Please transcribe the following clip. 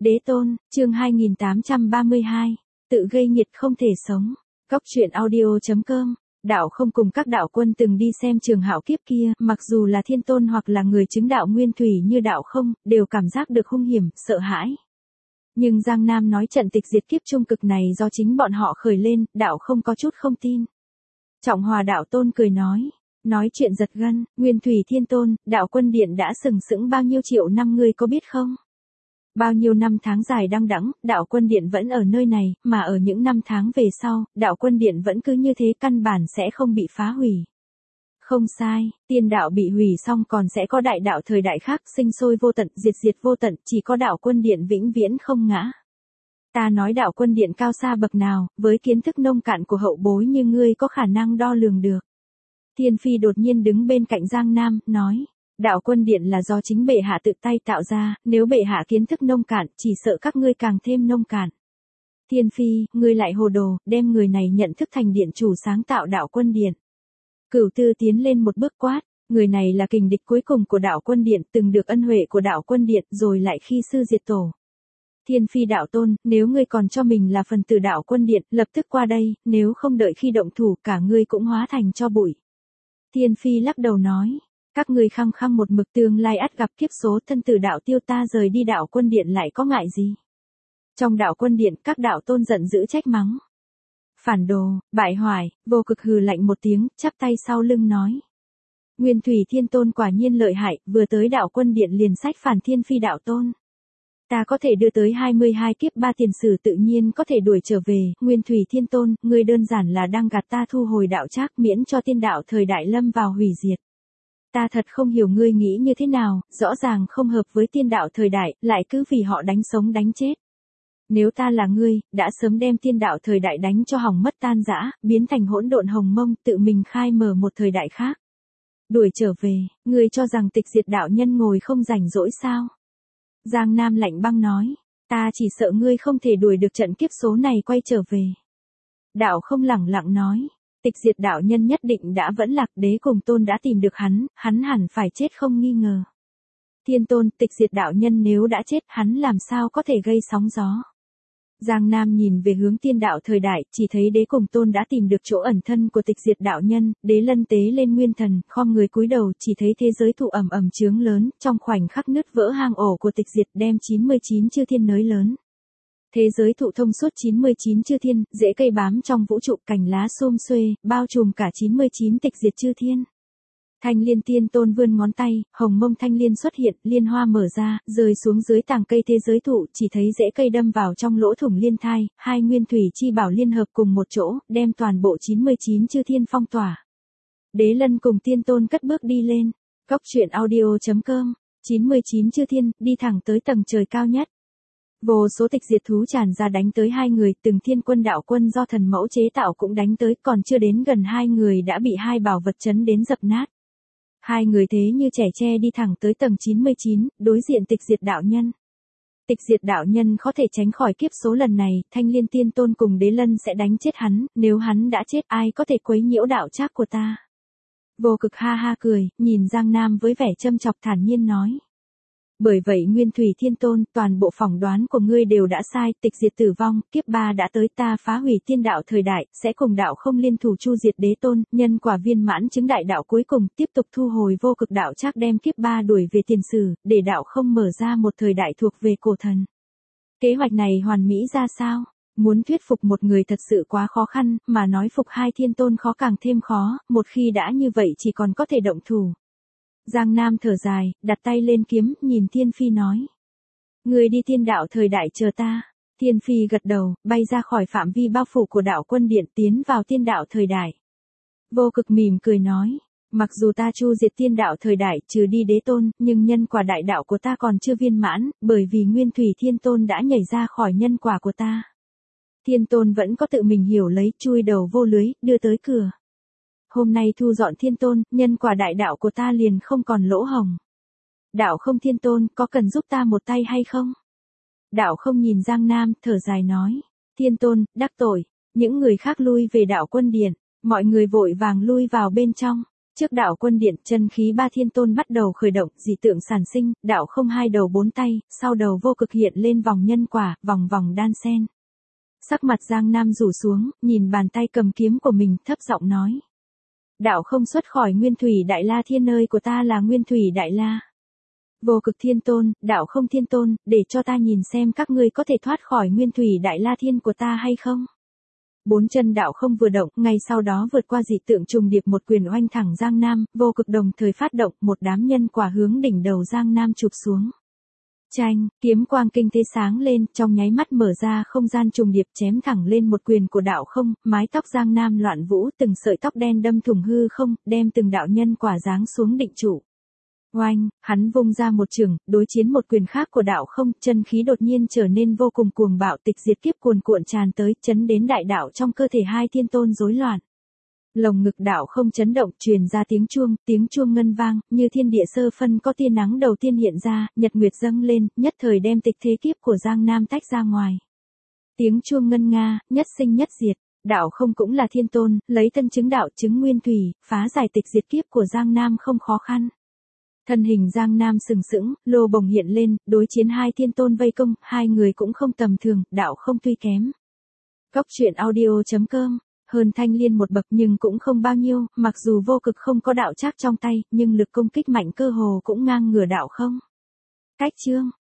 Đế tôn, chương 2832, tự gây nhiệt không thể sống. Góc truyện audio.com. Đạo không cùng các đạo quân từng đi xem trường hạo kiếp kia, mặc dù là thiên tôn hoặc là người chứng đạo nguyên thủy như đạo không, đều cảm giác được hung hiểm, sợ hãi. Nhưng Giang Nam nói trận tịch diệt kiếp trung cực này do chính bọn họ khởi lên, đạo không có chút không tin. Trọng Hòa đạo tôn cười nói chuyện giật gân, nguyên thủy thiên tôn, đạo quân điện đã sừng sững bao nhiêu triệu năm ngươi có biết không? Bao nhiêu năm tháng dài đăng đẵng, đạo quân điện vẫn ở nơi này, mà ở những năm tháng về sau, đạo quân điện vẫn cứ như thế, căn bản sẽ không bị phá hủy. Không sai, tiên đạo bị hủy xong còn sẽ có đại đạo thời đại khác, sinh sôi vô tận, diệt vô tận, chỉ có đạo quân điện vĩnh viễn không ngã. Ta nói đạo quân điện cao xa bậc nào, với kiến thức nông cạn của hậu bối như ngươi có khả năng đo lường được. Thiên Phi đột nhiên đứng bên cạnh Giang Nam, nói. Đạo quân điện là do chính bệ hạ tự tay tạo ra, nếu bệ hạ kiến thức nông cạn, chỉ sợ các ngươi càng thêm nông cạn. Thiên Phi, ngươi lại hồ đồ, đem người này nhận thức thành điện chủ sáng tạo đạo quân điện. Cửu Tư tiến lên một bước quát, người này là kình địch cuối cùng của đạo quân điện, từng được ân huệ của đạo quân điện, rồi lại khi sư diệt tổ. Thiên Phi đạo tôn, nếu ngươi còn cho mình là phần tử đạo quân điện, lập tức qua đây, nếu không đợi khi động thủ, cả ngươi cũng hóa thành cho bụi. Thiên Phi lắc đầu nói. Các ngươi khăng khăng một mực tương lai ắt gặp kiếp số, thân tử đạo tiêu, ta rời đi đạo quân điện lại có ngại gì? Trong đạo quân điện, các đạo tôn giận dữ trách mắng. Phản đồ, bại hoại, Vô Cực hừ lạnh một tiếng, chắp tay sau lưng nói. Nguyên thủy thiên tôn quả nhiên lợi hại, vừa tới đạo quân điện liền sách phản Thiên Phi đạo tôn. Ta có thể đưa tới 22 kiếp 3 tiền sử, tự nhiên có thể đuổi trở về. Nguyên thủy thiên tôn, ngươi đơn giản là đang gạt ta thu hồi đạo trác, miễn cho tiên đạo thời đại lâm vào hủy diệt. Ta thật không hiểu ngươi nghĩ như thế nào, rõ ràng không hợp với tiên đạo thời đại, lại cứ vì họ đánh sống đánh chết. Nếu ta là ngươi, đã sớm đem tiên đạo thời đại đánh cho hỏng mất tan rã, biến thành hỗn độn hồng mông, tự mình khai mở một thời đại khác. Đuổi trở về, ngươi cho rằng tịch diệt đạo nhân ngồi không rảnh rỗi sao? Giang Nam lạnh băng nói, ta chỉ sợ ngươi không thể đuổi được trận kiếp số này quay trở về. Đạo không lẳng lặng nói. Tịch diệt đạo nhân nhất định đã vẫn lạc, đế cùng tôn đã tìm được hắn hẳn phải chết không nghi ngờ. Thiên tôn, tịch diệt đạo nhân nếu đã chết, hắn làm sao có thể gây sóng gió. Giang Nam nhìn về hướng tiên đạo thời đại, chỉ thấy đế cùng tôn đã tìm được chỗ ẩn thân của tịch diệt đạo nhân, đế lân tế lên nguyên thần, khom người cúi đầu, chỉ thấy thế giới thụ ẩm ẩm chướng lớn, trong khoảnh khắc nứt vỡ hang ổ của tịch diệt, đem 99 chư thiên nới lớn. Thế giới thụ thông suốt 99 chư thiên, rễ cây bám trong vũ trụ, cành lá xum xuê, bao trùm cả 99 tịch diệt chư thiên. Thanh Liên Tiên Tôn vươn ngón tay, hồng mông thanh liên xuất hiện, liên hoa mở ra, rơi xuống dưới tàng cây thế giới thụ, chỉ thấy rễ cây đâm vào trong lỗ thủng liên thai, hai nguyên thủy chi bảo liên hợp cùng một chỗ, đem toàn bộ 99 chư thiên phong tỏa. Đế Lân cùng Tiên Tôn cất bước đi lên. Góc truyện audio.com. 99 chư thiên, đi thẳng tới tầng trời cao nhất. Vô số tịch diệt thú tràn ra đánh tới hai người, từng thiên quân đạo quân do thần mẫu chế tạo cũng đánh tới, còn chưa đến gần hai người đã bị hai bảo vật chấn đến dập nát. Hai người thế như trẻ tre đi thẳng tới tầng 99, đối diện tịch diệt đạo nhân. Tịch diệt đạo nhân có thể tránh khỏi kiếp số lần này, Thanh Liên Tiên Tôn cùng Đế Lân sẽ đánh chết hắn, nếu hắn đã chết ai có thể quấy nhiễu đạo trác của ta. Vô Cực ha ha cười, nhìn Giang Nam với vẻ châm chọc thản nhiên nói. Bởi vậy Nguyên Thủy Thiên Tôn, toàn bộ phỏng đoán của ngươi đều đã sai, tịch diệt tử vong, kiếp 3 đã tới, ta phá hủy tiên đạo thời đại, sẽ cùng đạo không liên thủ chu diệt đế tôn, nhân quả viên mãn chứng đại đạo cuối cùng, tiếp tục thu hồi Vô Cực đạo trác, đem kiếp 3 đuổi về tiền sử, để đạo không mở ra một thời đại thuộc về cổ thần. Kế hoạch này hoàn mỹ ra sao? Muốn thuyết phục một người thật sự quá khó khăn, mà nói phục hai thiên tôn khó càng thêm khó, một khi đã như vậy chỉ còn có thể động thủ. Giang Nam thở dài, đặt tay lên kiếm, nhìn Thiên Phi nói. Người đi tiên đạo thời đại chờ ta. Thiên Phi gật đầu, bay ra khỏi phạm vi bao phủ của đạo quân điện, tiến vào tiên đạo thời đại. Vô Cực mỉm cười nói. Mặc dù ta chu diệt tiên đạo thời đại, trừ đi đế tôn, nhưng nhân quả đại đạo của ta còn chưa viên mãn, bởi vì Nguyên Thủy Thiên Tôn đã nhảy ra khỏi nhân quả của ta. Thiên Tôn vẫn có tự mình hiểu lấy, chui đầu vô lưới, đưa tới cửa. Hôm nay thu dọn Thiên Tôn, nhân quả đại đạo của ta liền không còn lỗ hổng. Đạo không Thiên Tôn, có cần giúp ta một tay hay không? Đạo không nhìn Giang Nam, thở dài nói. Thiên Tôn, đắc tội. Những người khác lui về đạo quân điện, mọi người vội vàng lui vào bên trong. Trước đạo quân điện, chân khí ba thiên tôn bắt đầu khởi động, dị tượng sản sinh, đạo không hai đầu bốn tay, sau đầu vô cực hiện lên vòng nhân quả, vòng vòng đan sen. Sắc mặt Giang Nam rủ xuống, nhìn bàn tay cầm kiếm của mình, thấp giọng nói. Đạo không xuất khỏi Nguyên Thủy Đại La Thiên, nơi của ta là Nguyên Thủy Đại La. Vô cực thiên tôn, đạo không thiên tôn, để cho ta nhìn xem các ngươi có thể thoát khỏi Nguyên Thủy Đại La Thiên của ta hay không. Bốn chân đạo không vừa động, ngay sau đó vượt qua dị tượng trùng điệp một quyền oanh thẳng Giang Nam, vô cực đồng thời phát động, một đám nhân quả hướng đỉnh đầu Giang Nam chụp xuống. Chanh, kiếm quang kinh thế sáng lên, trong nháy mắt mở ra không gian trùng điệp chém thẳng lên một quyền của đạo không, mái tóc Giang Nam loạn vũ, từng sợi tóc đen đâm thủng hư không, đem từng đạo nhân quả giáng xuống định trụ. Oanh, hắn vung ra một chưởng, đối chiến một quyền khác của đạo không, chân khí đột nhiên trở nên vô cùng cuồng bạo, tịch diệt kiếp cuồn cuộn tràn tới, chấn đến đại đạo trong cơ thể hai thiên tôn rối loạn. Lồng ngực đạo không chấn động, truyền ra tiếng chuông ngân vang, như thiên địa sơ phân có tia nắng đầu tiên hiện ra, nhật nguyệt dâng lên, nhất thời đem tịch thế kiếp của Giang Nam tách ra ngoài. Tiếng chuông ngân nga, nhất sinh nhất diệt, đạo không cũng là thiên tôn, lấy thân chứng đạo chứng nguyên thủy, phá giải tịch diệt kiếp của Giang Nam không khó khăn. Thân hình Giang Nam sừng sững, lô bồng hiện lên, đối chiến hai thiên tôn vây công, hai người cũng không tầm thường, đạo không tuy kém. Cốc truyện audio.com, hơn Thanh Liên một bậc nhưng cũng không bao nhiêu, mặc dù vô cực không có đạo trác trong tay, nhưng lực công kích mạnh cơ hồ cũng ngang ngửa đạo không. Cách chương